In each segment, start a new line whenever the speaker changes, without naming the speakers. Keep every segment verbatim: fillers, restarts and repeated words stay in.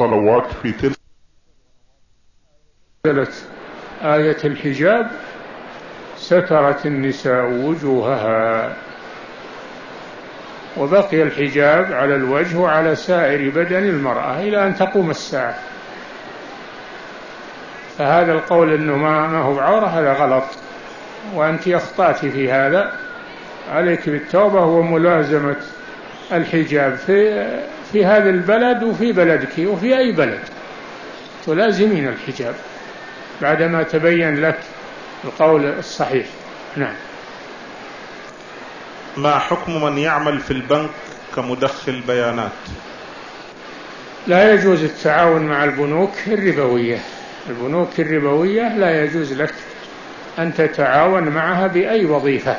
الصلوات في تلك
نزلت آية الحجاب سترت النساء وجوهها، وبقي الحجاب على الوجه وعلى سائر بدن المرأة إلى أن تقوم الساعة. فهذا القول أنه ما هو بعورة هذا غلط، وأنت أخطأت في هذا. عليك بالتوبة وملازمة الحجاب في في هذا البلد وفي بلدك وفي أي بلد تلازمين الحجاب بعدما تبين لك القول الصحيح. نعم.
ما حكم من يعمل في البنك كمدخل بيانات؟
لا يجوز التعاون مع البنوك الربوية. البنوك الربوية لا يجوز لك أن تتعاون معها بأي وظيفة.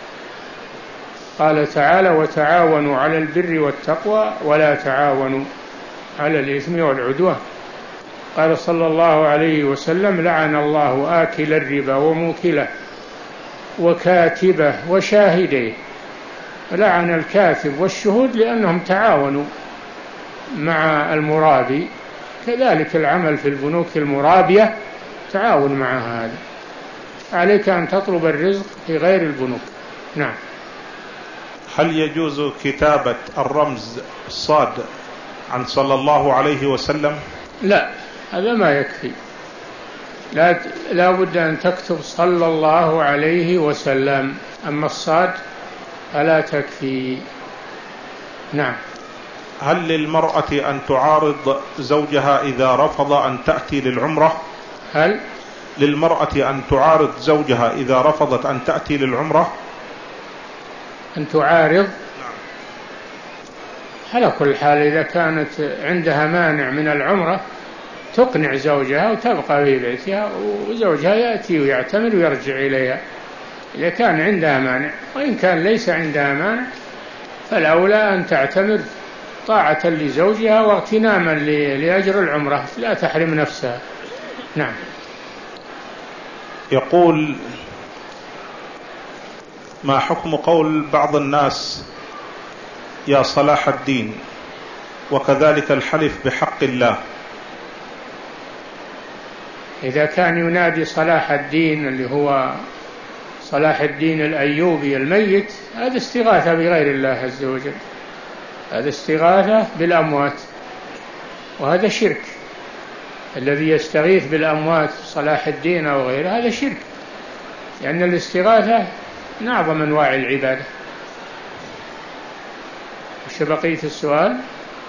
قال تعالى: وتعاونوا على البر والتقوى ولا تعاونوا على الإثم والعدوان. قال صلى الله عليه وسلم: لعن الله آكل الربا وموكله وكاتبه وشاهديه. لعن الكاتب والشهود لأنهم تعاونوا مع المرابي. كذلك العمل في البنوك المرابية تعاون مع هذا. عليك أن تطلب الرزق في غير البنوك. نعم.
هل يجوز كتابة الرمز صاد عن صلى الله عليه وسلم؟
لا، هذا ما يكفي. لا لا بد أن تكتب صلى الله عليه وسلم، أما الصاد فلا تكفي. نعم.
هل للمرأة أن تعارض زوجها إذا رفض أن تأتي للعمرة؟
هل
للمرأة أن تعارض زوجها إذا رفضت أن تأتي للعمرة؟
أن تعارض؟ على كل حال إذا كانت عندها مانع من العمرة تقنع زوجها وتبقى في بيتها، وزوجها يأتي ويعتمر ويرجع إليها إذا كان عندها مانع. وإن كان ليس عندها مانع فالأولى أن تعتمر طاعة لزوجها واغتناما لأجر العمرة، لا تحرم نفسها. نعم.
يقول: ما حكم قول بعض الناس يا صلاح الدين، وكذلك الحلف بحق الله؟
إذا كان ينادي صلاح الدين اللي هو صلاح الدين الأيوبي الميت، هذا استغاثة بغير الله عز وجل، هذا استغاثة بالأموات، وهذا شرك. الذي يستغيث بالأموات صلاح الدين أو غيره هذا شرك، لأن الاستغاثة من أعظم أنواع العبادة. وش بقية السؤال؟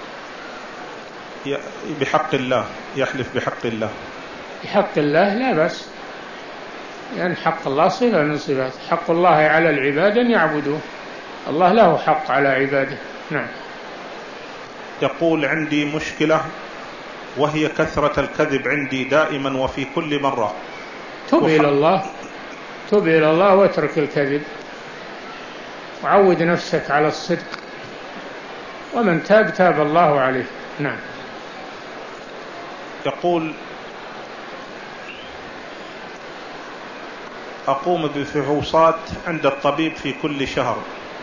بحق الله، يحلف بحق الله.
بحق الله لا بأس، لأن يعني حق الله صفة من صفات. حق الله على العباد أن يعبدوه، الله له حق على عباده. نعم.
يقول: عندي مشكلة وهي كثرة الكذب عندي دائما وفي كل مرة.
تب إلى الله، تب إلى الله واترك الكذب، وعود نفسك على الصدق، ومن تاب تاب الله عليه. نعم.
يقول: أقوم بفحوصات عند الطبيب في كل شهر،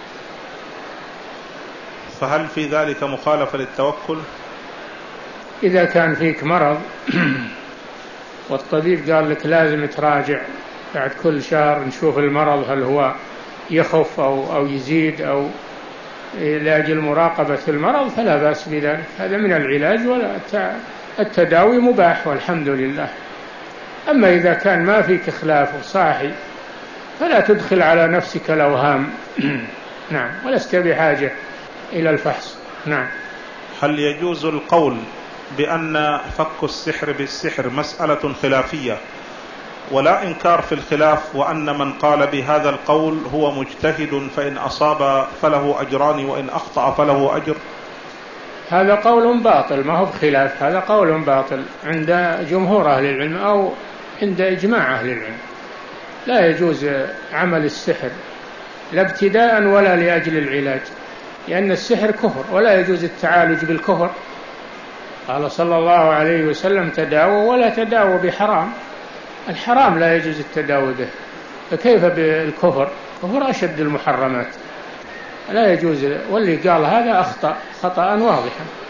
فهل في ذلك مخالفة للتوكل؟
إذا كان فيك مرض والطبيب قال لك لازم تراجع بعد كل شهر نشوف المرض هل هو يخف أو, أو يزيد أو لأجل مراقبة المرض، فلا بأس بذلك، هذا من العلاج، والتداوي مباح والحمد لله. أما إذا كان ما فيك خلاف وصاحي فلا تدخل على نفسك الأوهام. نعم. ولست بحاجة إلى الفحص. نعم.
هل يجوز القول بأن فك السحر بالسحر مسألة خلافية ولا إنكار في الخلاف، وأن من قال بهذا القول هو مجتهد فإن أصاب فله أجران وإن أخطأ فله أجر؟
هذا قول باطل، ما هو بخلاف، هذا قول باطل عند جمهور أهل العلم أو عند إجماع أهل العلم. لا يجوز عمل السحر لا ابتداء ولا لأجل العلاج، لأن السحر كفر ولا يجوز التعالج بالكفر. قال صلى الله عليه وسلم: تداووا ولا تداووا بحرام. الحرام لا يجوز التداوي به، فكيف بالكفر؟ كفر أشد المحرمات، لا يجوز. واللي قال هذا أخطأ خطأ واضحا.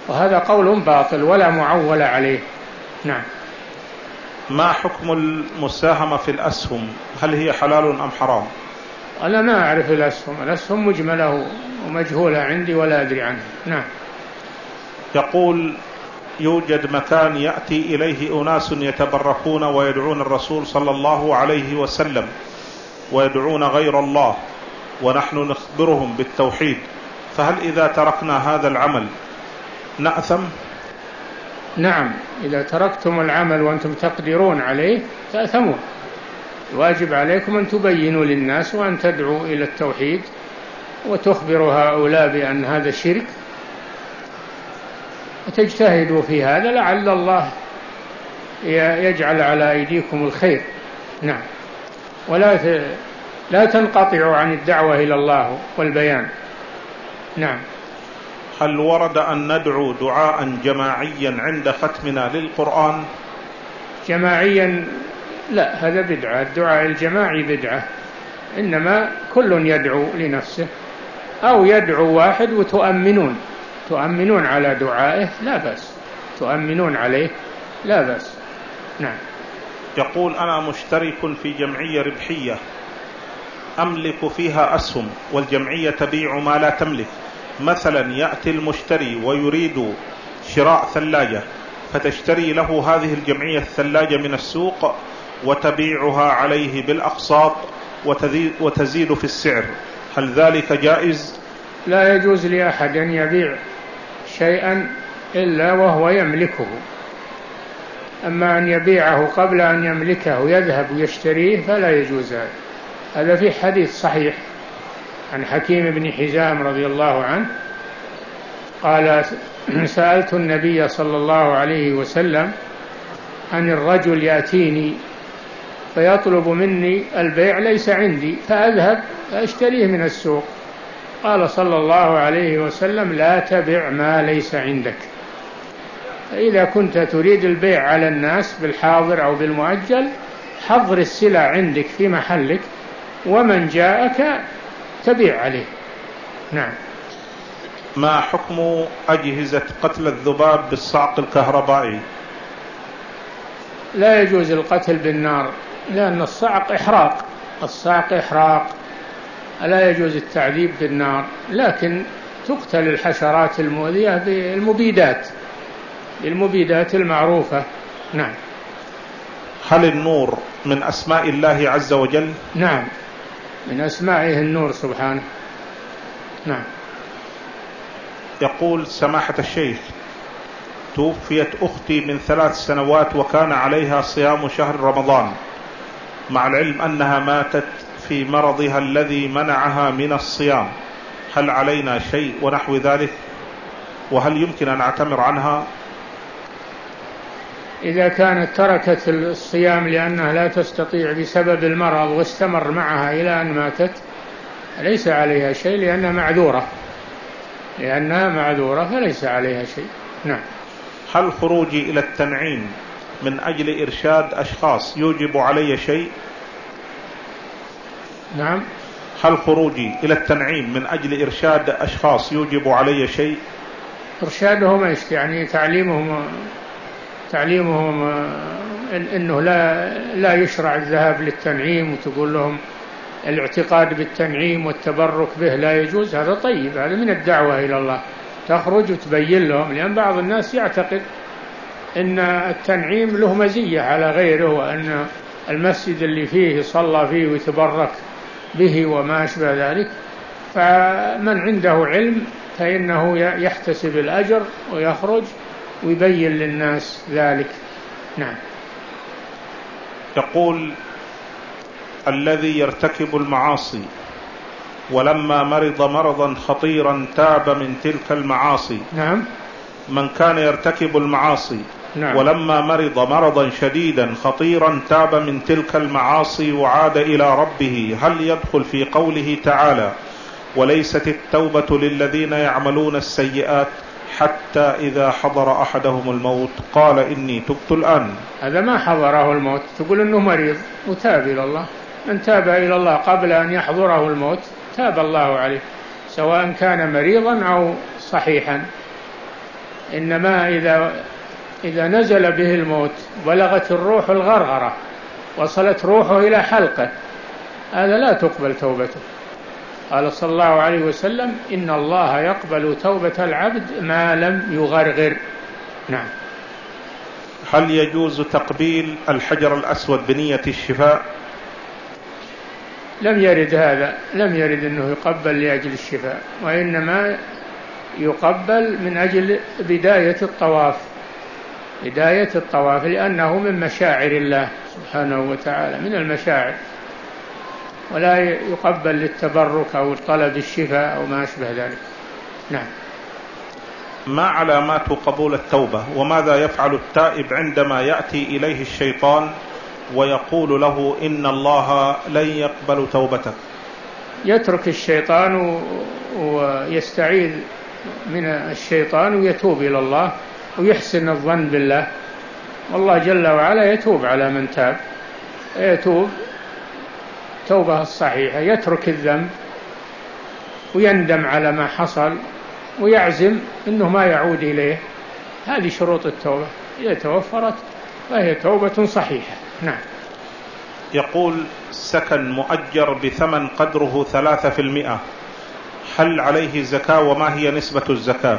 وهذا قول باطل ولا معول عليه. نعم.
ما حكم المساهمة في الأسهم؟ هل هي حلال أم حرام؟
أنا ما أعرف الأسهم، الأسهم مجملة ومجهولة عندي ولا أدري عنها. نعم.
يقول يوجد مكان يأتي إليه أناس يتبركون ويدعون الرسول صلى الله عليه وسلم ويدعون غير الله، ونحن نخبرهم بالتوحيد، فهل إذا تركنا هذا العمل نأثم؟
نعم، إذا تركتم العمل وأنتم تقدرون عليه تأثمون. الواجب عليكم أن تبينوا للناس وأن تدعوا إلى التوحيد وتخبروا هؤلاء بأن هذا شرك وتجتهدوا في هذا لعل الله يجعل على أيديكم الخير. نعم. ولا لا تنقطعوا عن الدعوة إلى الله والبيان. نعم.
هل ورد أن ندعو دعاء جماعيا عند ختمنا للقرآن؟
جماعيا لا، هذا بدعة، الدعاء الجماعي بدعة، إنما كل يدعو لنفسه أو يدعو واحد وتؤمنون تؤمنون على دعائه لا بأس، تؤمنون عليه لا بأس. نعم.
يقول أنا مشترك في جمعية ربحية أملك فيها أسهم، والجمعية تبيع ما لا تملك، مثلا يأتي المشتري ويريد شراء ثلاجة فتشتري له هذه الجمعية الثلاجة من السوق وتبيعها عليه بالأقساط وتزيد في السعر، هل ذلك جائز؟
لا يجوز لأحد أن يبيع شيئا إلا وهو يملكه، أما أن يبيعه قبل أن يملكه يذهب ويشتريه فلا يجوز هذا. هذا في حديث صحيح عن حكيم بن حزام رضي الله عنه قال سألت النبي صلى الله عليه وسلم عن الرجل يأتيني فيطلب مني البيع ليس عندي فأذهب فأشتريه من السوق، قال صلى الله عليه وسلم لا تبع ما ليس عندك. فإذا كنت تريد البيع على الناس بالحاضر أو بالمؤجل حضر السلع عندك في محلك ومن جاءك تبيع عليه. نعم.
ما حكم أجهزة قتل الذباب بالصعق الكهربائي؟
لا يجوز القتل بالنار لأن الصعق إحراق، الصعق إحراق، لا يجوز التعذيب بالنار، لكن تقتل الحشرات المؤذية بالمبيدات بالمبيدات المعروفة. نعم.
هل النور من أسماء الله عز وجل؟
نعم، من أسمائه النور سبحانه. نعم.
يقول سماحة الشيخ توفيت أختي من ثلاث سنوات وكان عليها صيام شهر رمضان، مع العلم أنها ماتت في مرضها الذي منعها من الصيام، هل علينا شيء ونحو ذلك؟ وهل يمكن أن أعتمر عنها؟
إذا كانت تركت الصيام لأنها لا تستطيع بسبب المرض واستمر معها إلى أن ماتت ليس عليها شيء لأنها معذورة لأنها معذورة فليس عليها شيء. نعم.
هل خروجي إلى التنعيم من أجل إرشاد أشخاص يوجب علي شيء؟
نعم.
هل خروجي إلى التنعيم من أجل إرشاد أشخاص يوجب علي شيء؟
إرشادهم إيش يعني؟ تعليمهم تعليمهم إنه لا لا يشرع الذهاب للتنعيم وتقول لهم الاعتقاد بالتنعيم والتبرك به لا يجوز، هذا طيب، هذا من الدعوة إلى الله، تخرج وتبين لهم، لأن بعض الناس يعتقد أن التنعيم له مزية على غيره وأن المسجد اللي فيه صلى فيه ويتبرك به وما أشبه ذلك، فمن عنده علم فإنه يحتسب الأجر ويخرج ويبين للناس ذلك. نعم.
يقول الذي يرتكب المعاصي ولما مرض مرضا خطيرا تاب من تلك المعاصي.
نعم.
من كان يرتكب المعاصي
نعم.
ولما مرض مرضا شديدا خطيرا تاب من تلك المعاصي وعاد إلى ربه، هل يدخل في قوله تعالى وليست التوبة للذين يعملون السيئات حتى إذا حضر أحدهم الموت قال إني تبت الآن؟
هذا ما حضره الموت، تقول إنه مريض وتاب إلى الله، من تاب إلى الله قبل أن يحضره الموت تاب الله عليه سواء كان مريضا أو صحيحا، إنما إذا إذا نزل به الموت بلغت الروح الغرغرة وصلت روحه إلى حلقه هذا لا تقبل توبته. قال صلى الله عليه وسلم إن الله يقبل توبة العبد ما لم يغرغر. نعم.
هل يجوز تقبيل الحجر الأسود بنية الشفاء؟
لم يرد هذا، لم يرد أنه يقبل لأجل الشفاء، وإنما يقبل من أجل بداية الطواف، بداية الطواف لأنه من مشاعر الله سبحانه وتعالى، من المشاعر، ولا يقبل للتبرك أو طلب الشفاء أو ما أشبه ذلك. نعم.
ما علامات قبول التوبة؟ وماذا يفعل التائب عندما يأتي إليه الشيطان ويقول له إن الله لن يقبل توبتك؟
يترك الشيطان ويستعيذ من الشيطان ويتوب إلى الله ويحسن الظن بالله، والله جل وعلا يتوب على من تاب، يتوب توبة الصحيحة، يترك الذنب ويندم على ما حصل ويعزم أنه ما يعود إليه. هذه شروط التوبة، إذا توفرت فهي توبة صحيحة. نعم.
يقول سكن مؤجر بثمن قدره ثلاثة في المئة، هل عليه زكاة وما هي نسبة الزكاة؟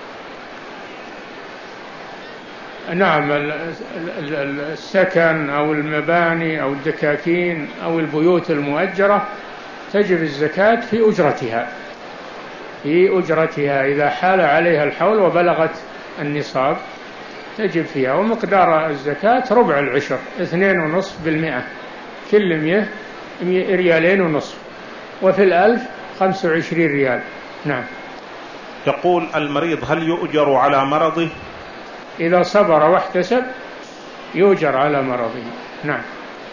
نعم، السكن أو المباني أو الدكاكين أو البيوت المؤجرة تجب الزكاة في أجرتها، في أجرتها إذا حال عليها الحول وبلغت النصاب تجب فيها، ومقدار الزكاة ربع العشر، اثنين ونصف بالمئة، كل مئة ريالين ونصف، وفي الألف خمس وعشرين ريال. نعم.
يقول المريض هل يؤجر على مرضه؟
إذا صبر واحتسب يؤجر على مرضه. نعم.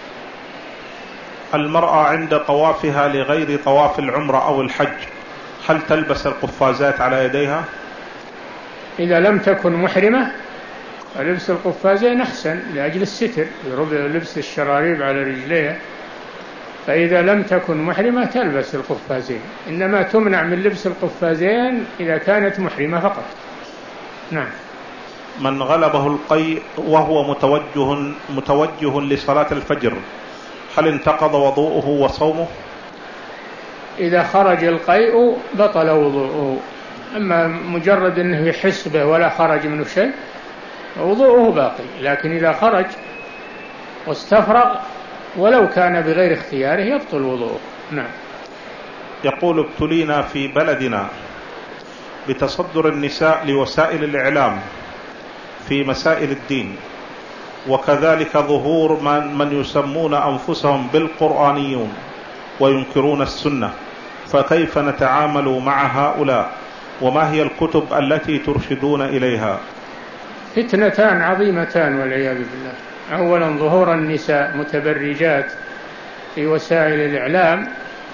المرأة عند طوافها لغير طواف العمرة أو الحج هل تلبس القفازات على يديها؟
إذا لم تكن محرمة لبس القفازين أحسن لأجل الستر، لبس الشراريب على رجليها، فإذا لم تكن محرمة تلبس القفازين، إنما تمنع من لبس القفازين إذا كانت محرمة فقط. نعم.
من غلبه القيء وهو متوجه متوجه لصلاة الفجر هل انتقض وضوءه وصومه؟
إذا خرج القيء بطل وضوءه، أما مجرد أنه يحس به ولا خرج منه شيء وضوءه باقي، لكن إذا خرج واستفرغ ولو كان بغير اختياره يبطل وضوءه. نعم.
يقول ابتلينا في بلدنا بتصدر النساء لوسائل الإعلام في مسائل الدين، وكذلك ظهور من, من يسمون أنفسهم بالقرآنيون وينكرون السنة، فكيف نتعامل مع هؤلاء؟ وما هي الكتب التي ترشدون إليها؟
فتنتان عظيمتان والعياذ بالله. أولا ظهور النساء متبرجات في وسائل الإعلام،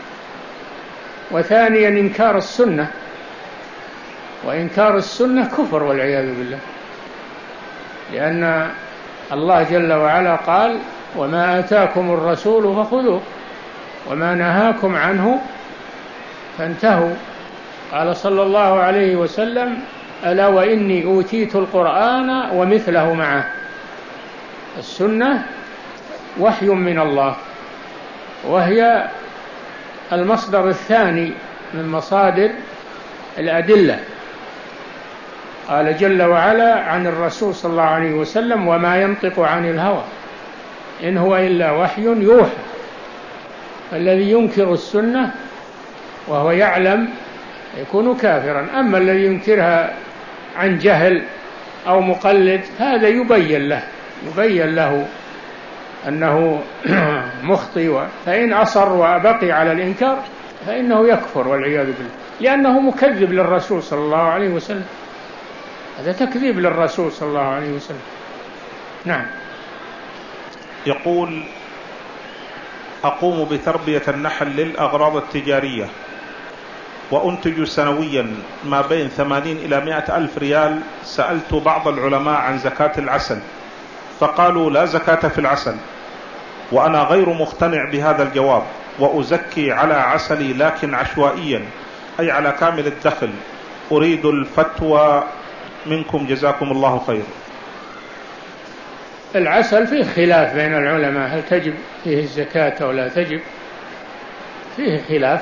وثانيا إنكار السنة، وإنكار السنة كفر والعياذ بالله، لأن الله جل وعلا قال وما آتاكم الرسول فخذوه وما نهاكم عنه فانتهوا. قال صلى الله عليه وسلم ألا وإني أوتيت القرآن ومثله معه. السنة وحي من الله، وهي المصدر الثاني من مصادر الأدلة. قال جل وعلا عن الرسول صلى الله عليه وسلم وما ينطق عن الهوى إن هو إلا وحي يوحى. الذي ينكر السنة وهو يعلم يكون كافرا، أما الذي ينكرها عن جهل أو مقلد هذا يبين له يبين له أنه مخطئ، فإن أصر وبقي على الإنكار فإنه يكفر والعياذ بالله، لأنه مكذب للرسول صلى الله عليه وسلم، هذا تكذيب للرسول صلى الله عليه وسلم. نعم.
يقول أقوم بتربية النحل للأغراض التجارية وأنتج سنويا ما بين ثمانين إلى مائة ألف ريال. سألت بعض العلماء عن زكاة العسل فقالوا لا زكاة في العسل، وأنا غير مقتنع بهذا الجواب، وأزكي على عسلي لكن عشوائيا أي على كامل الدخل. أريد الفتوى منكم جزاكم الله خير.
العسل فيه خلاف بين العلماء، هل تجب فيه الزكاة أو لا تجب، فيه خلاف،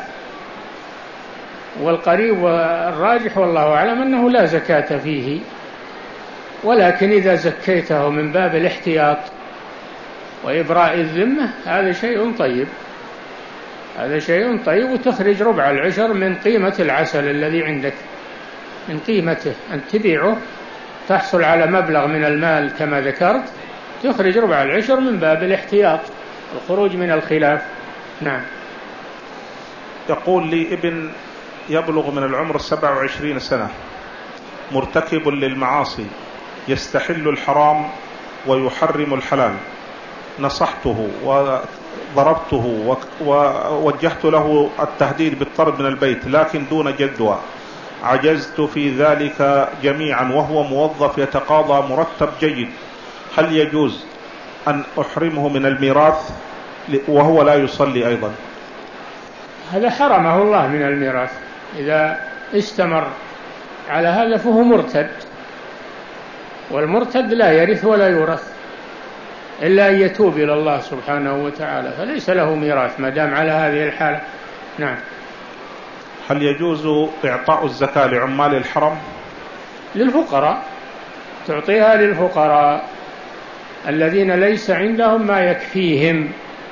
والقريب والراجح والله أعلم أنه لا زكاة فيه، ولكن إذا زكيته من باب الاحتياط وإبراء الذمة هذا شيء طيب، هذا شيء طيب، وتخرج ربع العشر من قيمة العسل الذي عندك، من قيمته، أن تبيعه تحصل على مبلغ من المال كما ذكرت، تخرج ربع العشر من باب الاحتياط الخروج من الخلاف. نعم.
يقول لي ابن يبلغ من العمر سبع وعشرين سنة، مرتكب للمعاصي، يستحل الحرام ويحرم الحلال، نصحته وضربته ووجهت له التهديد بالطرد من البيت لكن دون جدوى، عجزت في ذلك جميعا وهو موظف يتقاضى مرتب جيد، هل يجوز أن أحرمه من الميراث وهو لا يصلي أيضا؟
هذا حرمه الله من الميراث، إذا استمر على هذا فهو مرتد، والمرتد لا يرث ولا يورث إلا أن يتوب إلى الله سبحانه وتعالى، فليس له ميراث ما دام على هذه الحالة. نعم.
هل يجوز إعطاء الزكاة لعمال الحرم؟
للفقراء، تعطيها للفقراء الذين ليس عندهم ما يكفيهم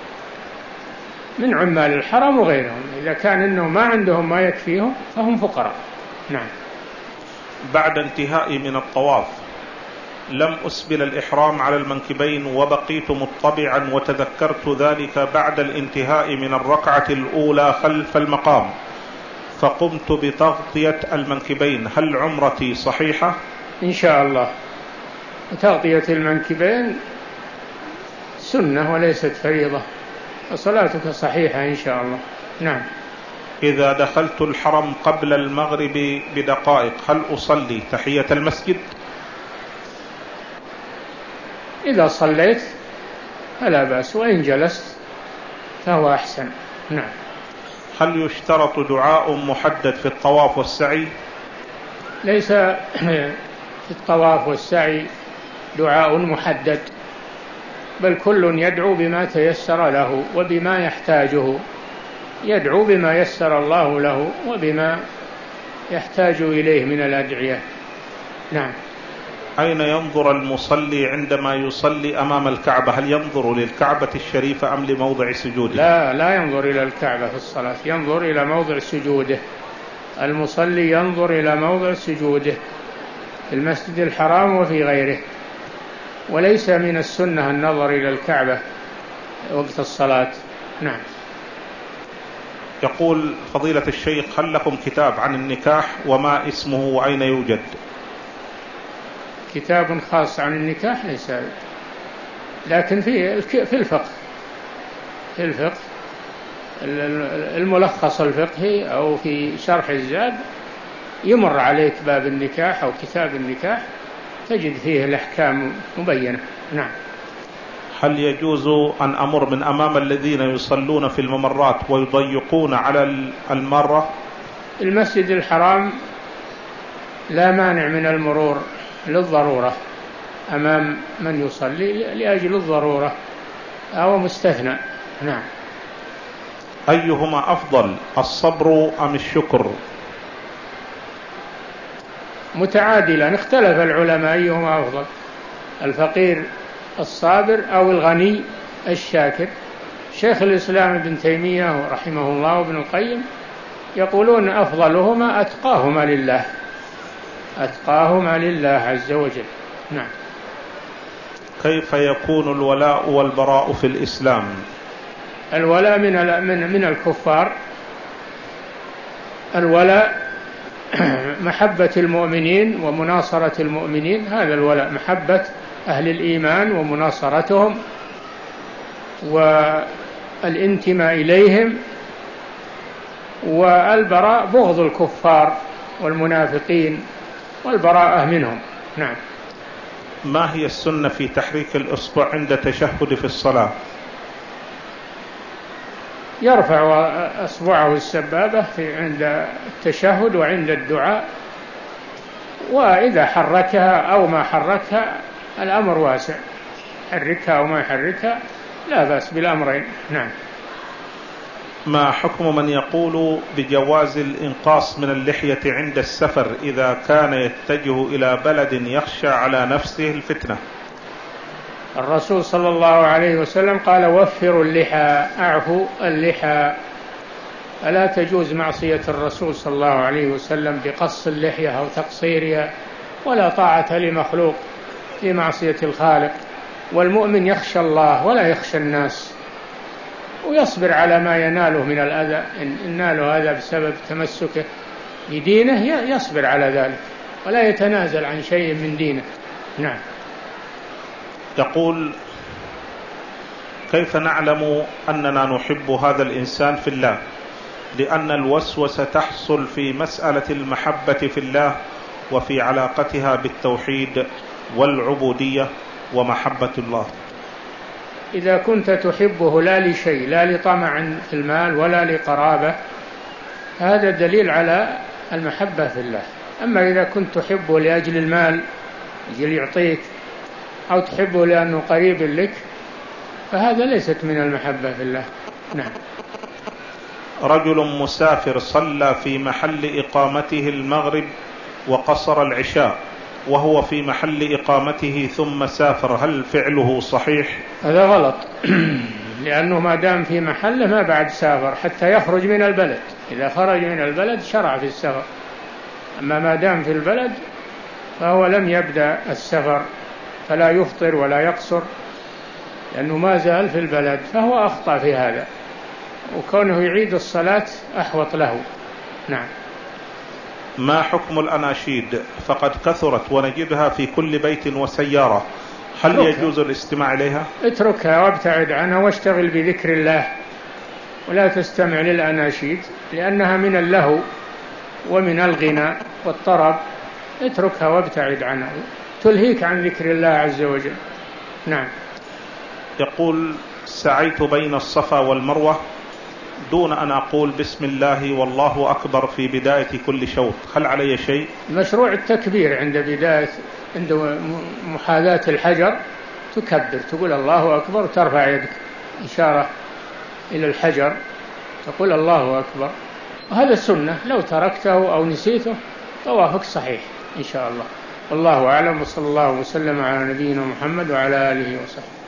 من عمال الحرم وغيرهم، إذا كان إنهم ما عندهم ما يكفيهم فهم فقراء. نعم.
بعد انتهائي من الطواف لم أسبل الإحرام على المنكبين وبقيت مطبعا، وتذكرت ذلك بعد الانتهاء من الركعة الأولى خلف المقام، فقمت بتغطية المنكبين، هل عمرتي صحيحة؟
إن شاء الله. تغطية المنكبين سنة وليست فريضة، وصلاتك صحيحة إن شاء الله. نعم.
إذا دخلت الحرم قبل المغرب بدقائق هل أصلي تحية المسجد؟
إذا صليت فلا بأس، وإن جلست فهو أحسن. نعم.
هل يشترط دعاء محدد في الطواف والسعي؟
ليس في الطواف والسعي دعاء محدد، بل كل يدعو بما تيسر له وبما يحتاجه، يدعو بما يسر الله له وبما يحتاج إليه من الأدعية. نعم.
أين ينظر المصلي عندما يصلي أمام الكعبة؟ هل ينظر للكعبة الشريفة أم لموضع سجوده؟
لا لا ينظر إلى الكعبة في الصلاة، ينظر إلى موضع سجوده، المصلي ينظر إلى موضع سجوده في المسجد الحرام وفي غيره، وليس من السنة النظر إلى الكعبة وقت الصلاة. نعم.
يقول فضيلة الشيخ هل لكم كتاب عن النكاح وما اسمه وأين يوجد؟
كتاب خاص عن النكاح ليس، لكن في في الفقه، في الفقه الملخص الفقهي أو في شرح الزاد يمر عليك باب النكاح أو كتاب النكاح تجد فيه الأحكام مبينة. نعم.
هل يجوز أن أمر من أمام الذين يصلون في الممرات ويضيقون على المارة؟
المسجد الحرام لا مانع من المرور للضرورة أمام من يصلي لأجل الضرورة أو مستثنى. نعم.
أيهما أفضل، الصبر أم الشكر؟
متعادلا، اختلف العلماء أيهما أفضل، الفقير الصابر أو الغني الشاكر. شيخ الإسلام ابن تيمية رحمه الله وابن القيم يقولون أفضلهما أتقاهما لله، أتقاهما لله عز وجل. نعم.
كيف يكون الولاء والبراء في الإسلام؟
الولاء من من من الكفار، الولاء محبة المؤمنين ومناصرة المؤمنين، هذا الولاء محبة أهل الإيمان ومناصرتهم والانتماء إليهم، والبراء بغض الكفار والمنافقين والبراءة منهم. نعم.
ما هي السنة في تحريك الإصبع عند تشهد في الصلاة؟
يرفع أصبعه السبابة في عند التشهد وعند الدعاء، وإذا حركها أو ما حركها الأمر واسع، حركها أو ما يحركها لا بأس بالأمرين. نعم.
ما حكم من يقول بجواز الإنقاص من اللحية عند السفر إذا كان يتجه إلى بلد يخشى على نفسه الفتنة؟
الرسول صلى الله عليه وسلم قال وفروا اللحى، أعفوا اللحى، فلا تجوز معصية الرسول صلى الله عليه وسلم بقص اللحية أو تقصيرها، ولا طاعة لمخلوق في معصية الخالق. والمؤمن يخشى الله ولا يخشى الناس، ويصبر على ما يناله من الأذى، إن ناله هذا بسبب تمسكه بدينه يصبر على ذلك ولا يتنازل عن شيء من دينه. نعم.
يقول كيف نعلم أننا نحب هذا الإنسان في الله؟ لأن الوسوسة تحصل في مسألة المحبة في الله وفي علاقتها بالتوحيد والعبودية ومحبة الله.
إذا كنت تحبه لا لشيء، لا لطمع في المال ولا لقرابة، هذا دليل على المحبة في الله. أما إذا كنت تحبه لأجل المال، أجل يعطيك، أو تحبه لأنه قريب لك، فهذا ليست من المحبة في الله. نعم.
رجل مسافر صلى في محل إقامته المغرب وقصر العشاء وهو في محل إقامته ثم سافر، هل فعله صحيح؟
هذا غلط لأنه ما دام في محله ما بعد سافر حتى يخرج من البلد. إذا خرج من البلد شرع في السفر، أما ما دام في البلد فهو لم يبدأ السفر، فلا يفطر ولا يقصر لأنه ما زال في البلد، فهو أخطأ في هذا، وكونه يعيد الصلاة أحوط له. نعم.
ما حكم الأناشيد؟ فقد كثرت ونجدها في كل بيت وسيارة، هل اتركها. يجوز الاستماع إليها؟
اتركها وابتعد عنها واشتغل بذكر الله، ولا تستمع للأناشيد لأنها من اللهو ومن الغنى والطرب. اتركها وابتعد عنها، تلهيك عن ذكر الله عز وجل. نعم.
يقول سعيت بين الصفا والمروة دون أن أقول بسم الله والله أكبر في بداية كل شوط، هل علي شيء؟
مشروع التكبير عند بداية، عند محاذاة الحجر تكبر، تقول الله أكبر وترفع يدك إشارة إلى الحجر، تقول الله أكبر، وهذا السنة. لو تركته أو نسيته طوافك صحيح إن شاء الله. والله أعلم، وصلى الله وسلم على نبينا محمد وعلى آله وصحبه.